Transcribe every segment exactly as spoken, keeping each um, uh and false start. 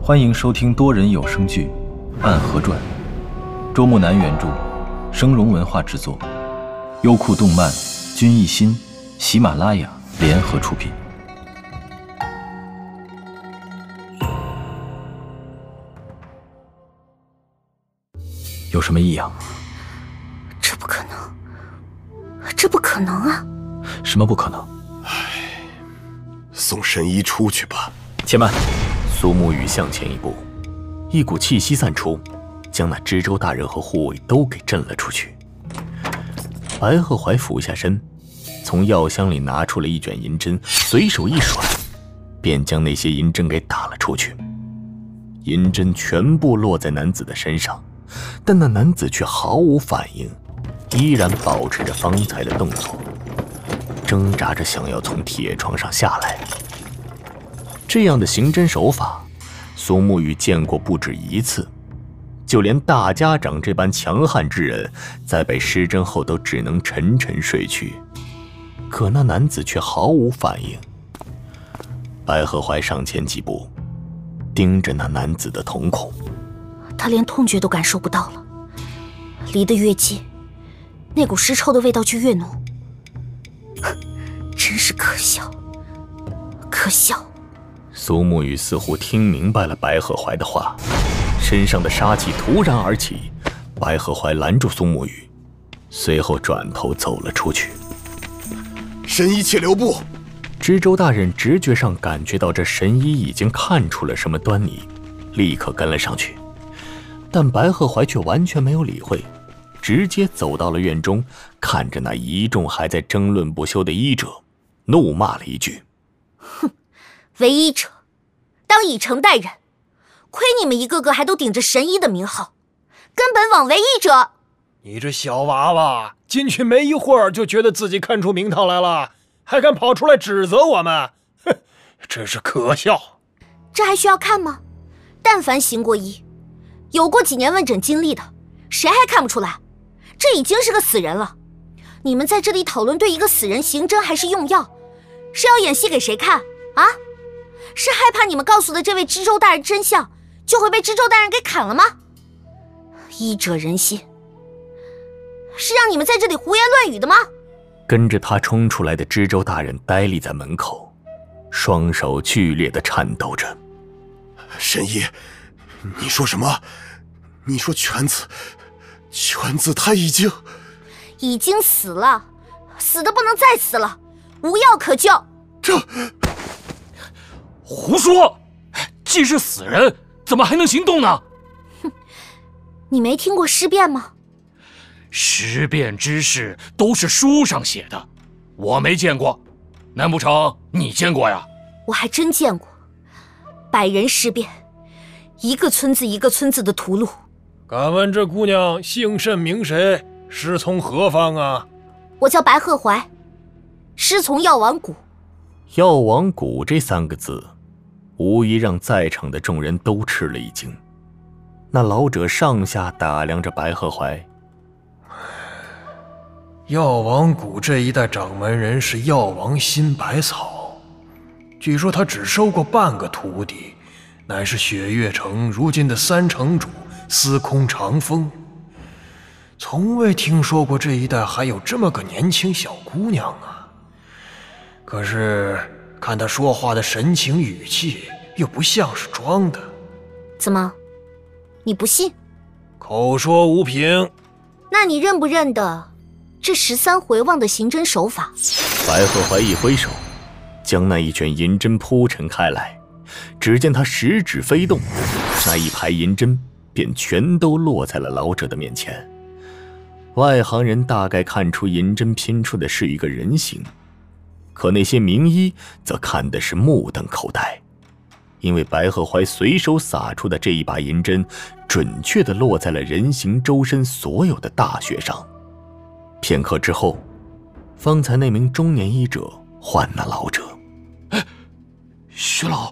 欢迎收听多人有声剧《暗河传》，周木南原著，声荣文化制作，优酷动漫、君艺心、喜马拉雅联合出品。有什么异样？ 这不可能，这不可能啊！ 什么不可能？ 唉，送神医出去吧。 且慢！ 苏沐雨向前一步，一股气息散出，将那知州大人和护卫都给震了出去。白鹤怀俯下身，从药箱里拿出了一卷银针，随手一甩，便将那些银针给打了出去。银针全部落在男子的身上，但那男子却毫无反应，依然保持着方才的动作，挣扎着想要从铁床上下来。这样的刑侦手法，苏沐雨见过不止一次，就连大家长这般强悍之人，在被施针后都只能沉沉睡去。可那男子却毫无反应。白鹤怀上前几步，盯着那男子的瞳孔。 他连痛觉都感受不到了，离得越近，那股尸臭的味道就越浓。真是可笑，可笑！ 苏沐雨似乎听明白了白鹤怀的话，身上的杀气突然而起。白鹤怀拦住苏沐雨，随后转头走了出去。 神医且留步！ 知州大人直觉上感觉到这神医已经看出了什么端倪，立刻跟了上去。但白鹤怀却完全没有理会，直接走到了院中，看着那一众还在争论不休的医者，怒骂了一句： 哼，为医者当以诚待人，亏你们一个个还都顶着神医的名号，根本枉为医者。 你这小娃娃进去没一会儿就觉得自己看出名堂来了，还敢跑出来指责我们，哼，真是可笑。 这还需要看吗？但凡行过医，有过几年问诊经历的，谁还看不出来？这已经是个死人了。你们在这里讨论对一个死人行针还是用药，是要演戏给谁看啊？是害怕你们告诉的这位知州大人真相，就会被知州大人给砍了吗？医者仁心，是让你们在这里胡言乱语的吗？ 跟着他冲出来的知州大人呆立在门口，双手剧烈地颤抖着。 神医，你说什么？你说犬子，犬子他已经已经死了，死的不能再死了，无药可救。 这胡说！既是死人，怎么还能行动呢？ 哼，你没听过尸变吗？ 尸变之事都是书上写的，我没见过，难不成你见过呀？ 我还真见过，百人尸变，一个村子一个村子的屠戮。 敢问这姑娘姓甚名谁，师从何方啊？ 我叫白鹤怀，师从药王谷。 药王谷这三个字，无疑让在场的众人都吃了一惊。那老者上下打量着白鹤怀。 药王谷这一代掌门人是药王新百草，据说他只收过半个徒弟，乃是雪月城如今的三城主司空长风。从未听说过这一代还有这么个年轻小姑娘啊！可是看她说话的神情语气，又不像是装的。 怎么，你不信？ 口说无凭。 那你认不认得这十三回望的刑侦手法？ 白鹤怀一挥手，将那一卷银针铺陈开来。只见他食指飞动，那一排银针便全都落在了老者的面前。外行人大概看出银针拼出的是一个人形，可那些名医则看的是目瞪口呆，因为白鹤怀随手撒出的这一把银针，准确地落在了人形周身所有的大穴上。片刻之后，方才那名中年医者唤那老者：“ 哎，徐老，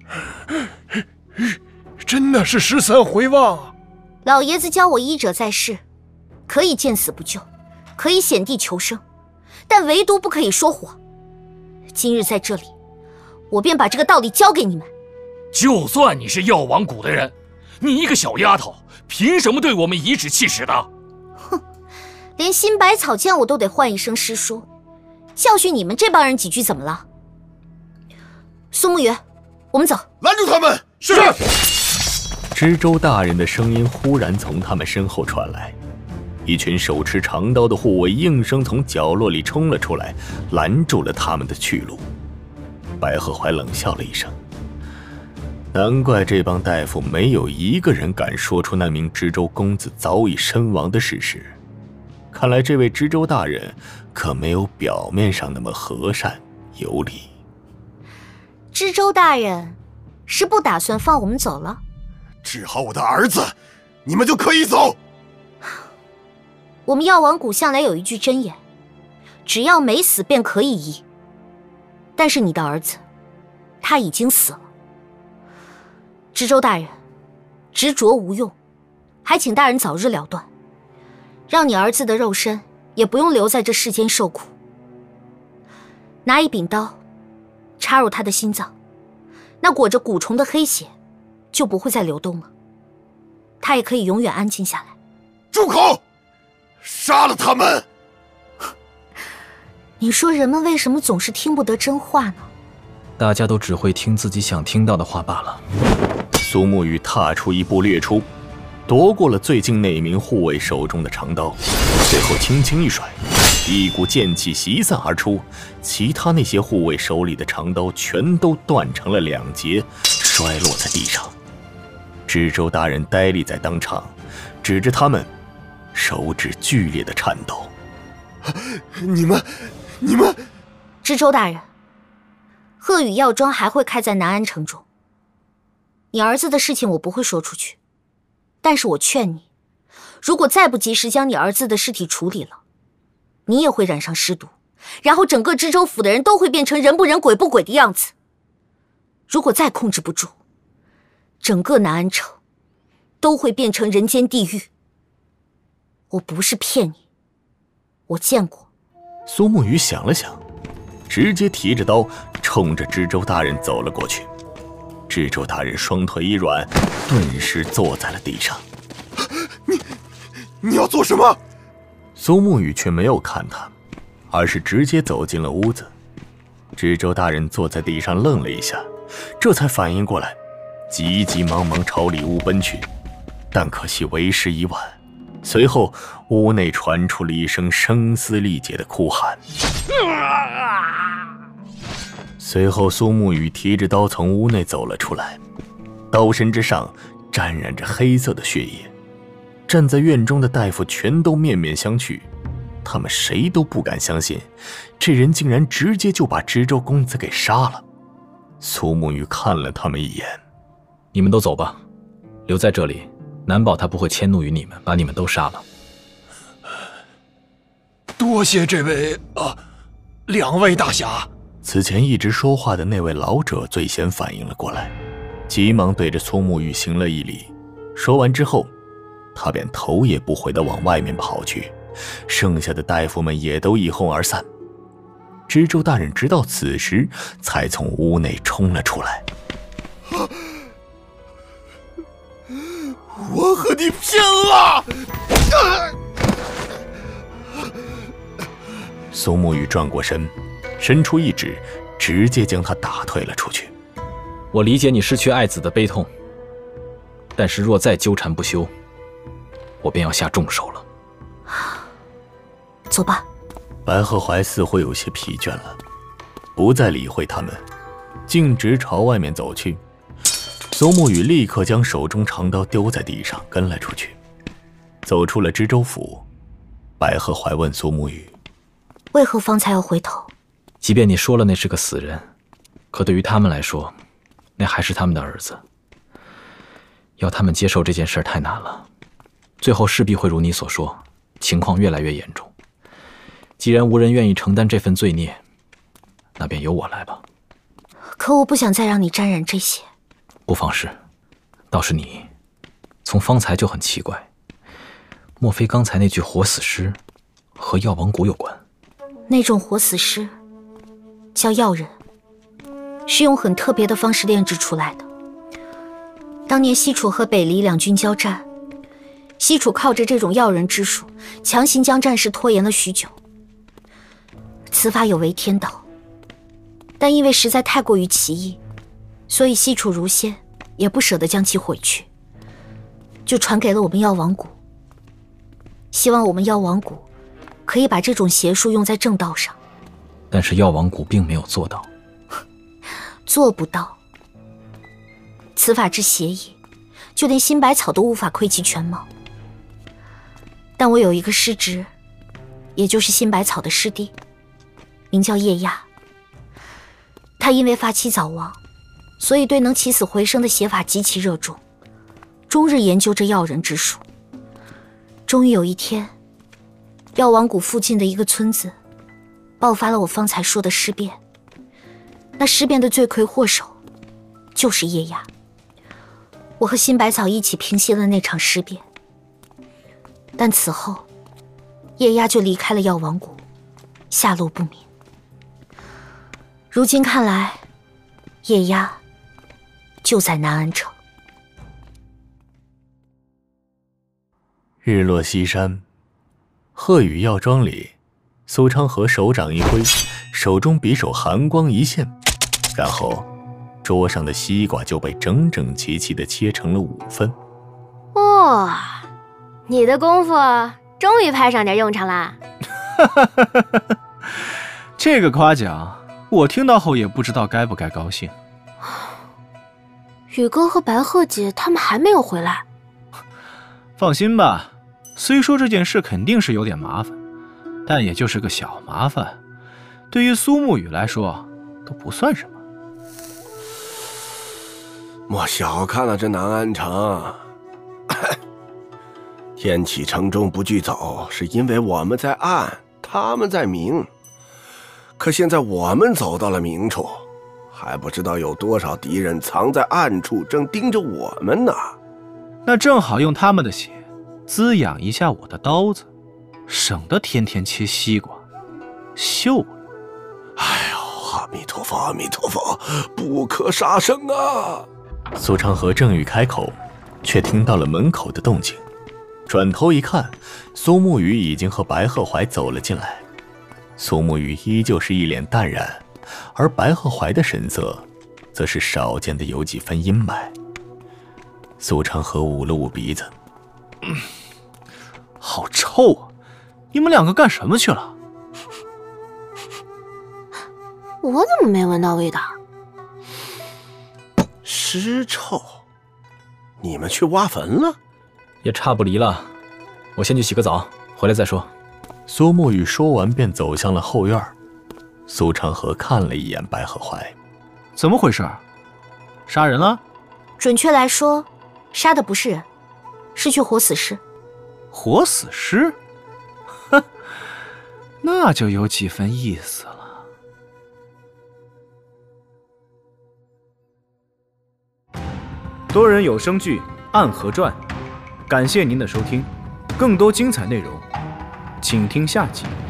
真的是十三回望。 老爷子教我医者在世，可以见死不救，可以险地求生，但唯独不可以说谎。今日在这里，我便把这个道理教给你们。 就算你是药王谷的人，你一个小丫头，凭什么对我们颐指气使的？ 哼，连新百草剑我都得换一声师叔，教训你们这帮人几句怎么了？苏沐雨，我们走。 拦住他们！ 是。 知州大人的声音忽然从他们身后传来，一群手持长刀的护卫应声从角落里冲了出来，拦住了他们的去路。白鹤怀冷笑了一声，难怪这帮大夫没有一个人敢说出那名知州公子早已身亡的事实。看来这位知州大人可没有表面上那么和善有礼。 知州大人是不打算放我们走了？ 治好我的儿子，你们就可以走。 我们药王谷向来有一句箴言，只要没死便可以移。但是你的儿子，他已经死了。知州大人，执着无用，还请大人早日了断，让你儿子的肉身也不用留在这世间受苦。拿一柄刀，插入他的心脏，那裹着蛊虫的黑血就不会再流动了，他也可以永远安静下来。 住口！杀了他们！ 你说人们为什么总是听不得真话呢？ 大家都只会听自己想听到的话罢了。 苏沐雨踏出一步掠出，夺过了最近那名护卫手中的长刀，随后轻轻一甩，一股剑气袭散而出，其他那些护卫手里的长刀全都断成了两截，摔落在地上。知州大人呆立在当场，指着他们，手指剧烈的颤抖。 你们你们知州大人，鹤羽药庄还会开在南安城中。你儿子的事情我不会说出去，但是我劝你，如果再不及时将你儿子的尸体处理了，你也会染上尸毒，然后整个知州府的人都会变成人不人鬼不鬼的样子。如果再控制不住，整个南安城都会变成人间地狱。我不是骗你，我见过。 苏沐雨想了想，直接提着刀冲着知州大人走了过去。知州大人双腿一软，顿时坐在了地上。 你你要做什么？ 苏沐雨却没有看他，而是直接走进了屋子。知州大人坐在地上愣了一下，这才反应过来，急急忙忙朝里屋奔去，但可惜为时已晚。随后屋内传出了一声声嘶力竭的哭喊，随后苏沐雨提着刀从屋内走了出来，刀身之上沾染着黑色的血液。站在院中的大夫全都面面相觑，他们谁都不敢相信，这人竟然直接就把知州公子给杀了。苏沐雨看了他们一眼， 你们都走吧，留在这里难保他不会迁怒于你们，把你们都杀了。 多谢这位啊，两位大侠。 此前一直说话的那位老者最先反应了过来，急忙对着苏沐雨行了一礼。说完之后，他便头也不回地往外面跑去，剩下的大夫们也都一哄而散。知州大人直到此时才从屋内冲了出来。 我和你拼了！ 苏沐雨转过身，伸出一指，直接将他打退了出去。 我理解你失去爱子的悲痛，但是若再纠缠不休，我便要下重手了。 走吧。 白鹤怀似乎有些疲倦了，不再理会他们，径直朝外面走去。苏沐雨立刻将手中长刀丢在地上，跟了出去。走出了知州府，白鹤怀问苏沐雨： 为何方才要回头？ 即便你说了那是个死人，可对于他们来说，那还是他们的儿子。要他们接受这件事太难了，最后势必会如你所说，情况越来越严重。既然无人愿意承担这份罪孽，那便由我来吧。 可我不想再让你沾染这些。 不妨事，倒是你，从方才就很奇怪，莫非刚才那具活死尸和药王谷有关？ 那种活死尸叫药人，是用很特别的方式炼制出来的。 当年西楚和北黎两军交战，西楚靠着这种药人之术，强行将战事拖延了许久。此法有违天道，但因为实在太过于奇异，所以西楚如仙也不舍得将其毁去，就传给了我们药王谷，希望我们药王谷可以把这种邪术用在正道上。 但是药王谷并没有做到。 做不到。此法之邪异，就连新百草都无法窥其全貌。但我有一个师侄，也就是新百草的师弟，名叫叶亚。他因为发妻早亡，所以对能起死回生的邪法极其热衷，终日研究这药人之术。终于有一天，药王谷附近的一个村子爆发了我方才说的尸变。那尸变的罪魁祸首就是叶亚。我和新百草一起平息了那场尸变，但此后叶亚就离开了药王谷，下落不明。如今看来，叶亚就在南安城。 日落西山，鹤羽药庄里，苏昌河手掌一挥，手中匕首寒光一现，然后桌上的西瓜就被整整齐齐地切成了五份。 哇、哦，你的功夫终于派上点用场啦！ 这个夸奖，我听到后也不知道该不该高兴。 宇哥和白鹤姐他们还没有回来。 放心吧，虽说这件事肯定是有点麻烦，但也就是个小麻烦，对于苏沐雨来说都不算什么。 莫小看了这南安城，天启城中不惧走，是因为我们在暗，他们在明。可现在我们走到了明处，还不知道有多少敌人藏在暗处，正盯着我们呢。 那正好用他们的血滋养一下我的刀子，省得天天切西瓜，锈了。 哎呦，阿弥陀佛，阿弥陀佛，不可杀生啊！ 苏昌河正欲开口，却听到了门口的动静，转头一看，苏沐雨已经和白鹤怀走了进来。苏沐雨依旧是一脸淡然，而白鹤怀的神色则是少见的有几分阴霾。苏昌河捂了捂鼻子， 嗯，好臭啊！你们两个干什么去了？ 我怎么没闻到味道？ 尸臭？你们去挖坟了？ 也差不离了，我先去洗个澡，回来再说。 苏沐雨说完便走向了后院。苏昌河看了一眼白鹤怀， 怎么回事？杀人了？ 准确来说，杀的不是人，是具活死尸。 活死尸？哼，那就有几分意思了。多人有声剧《暗河传》，感谢您的收听，更多精彩内容，请听下集。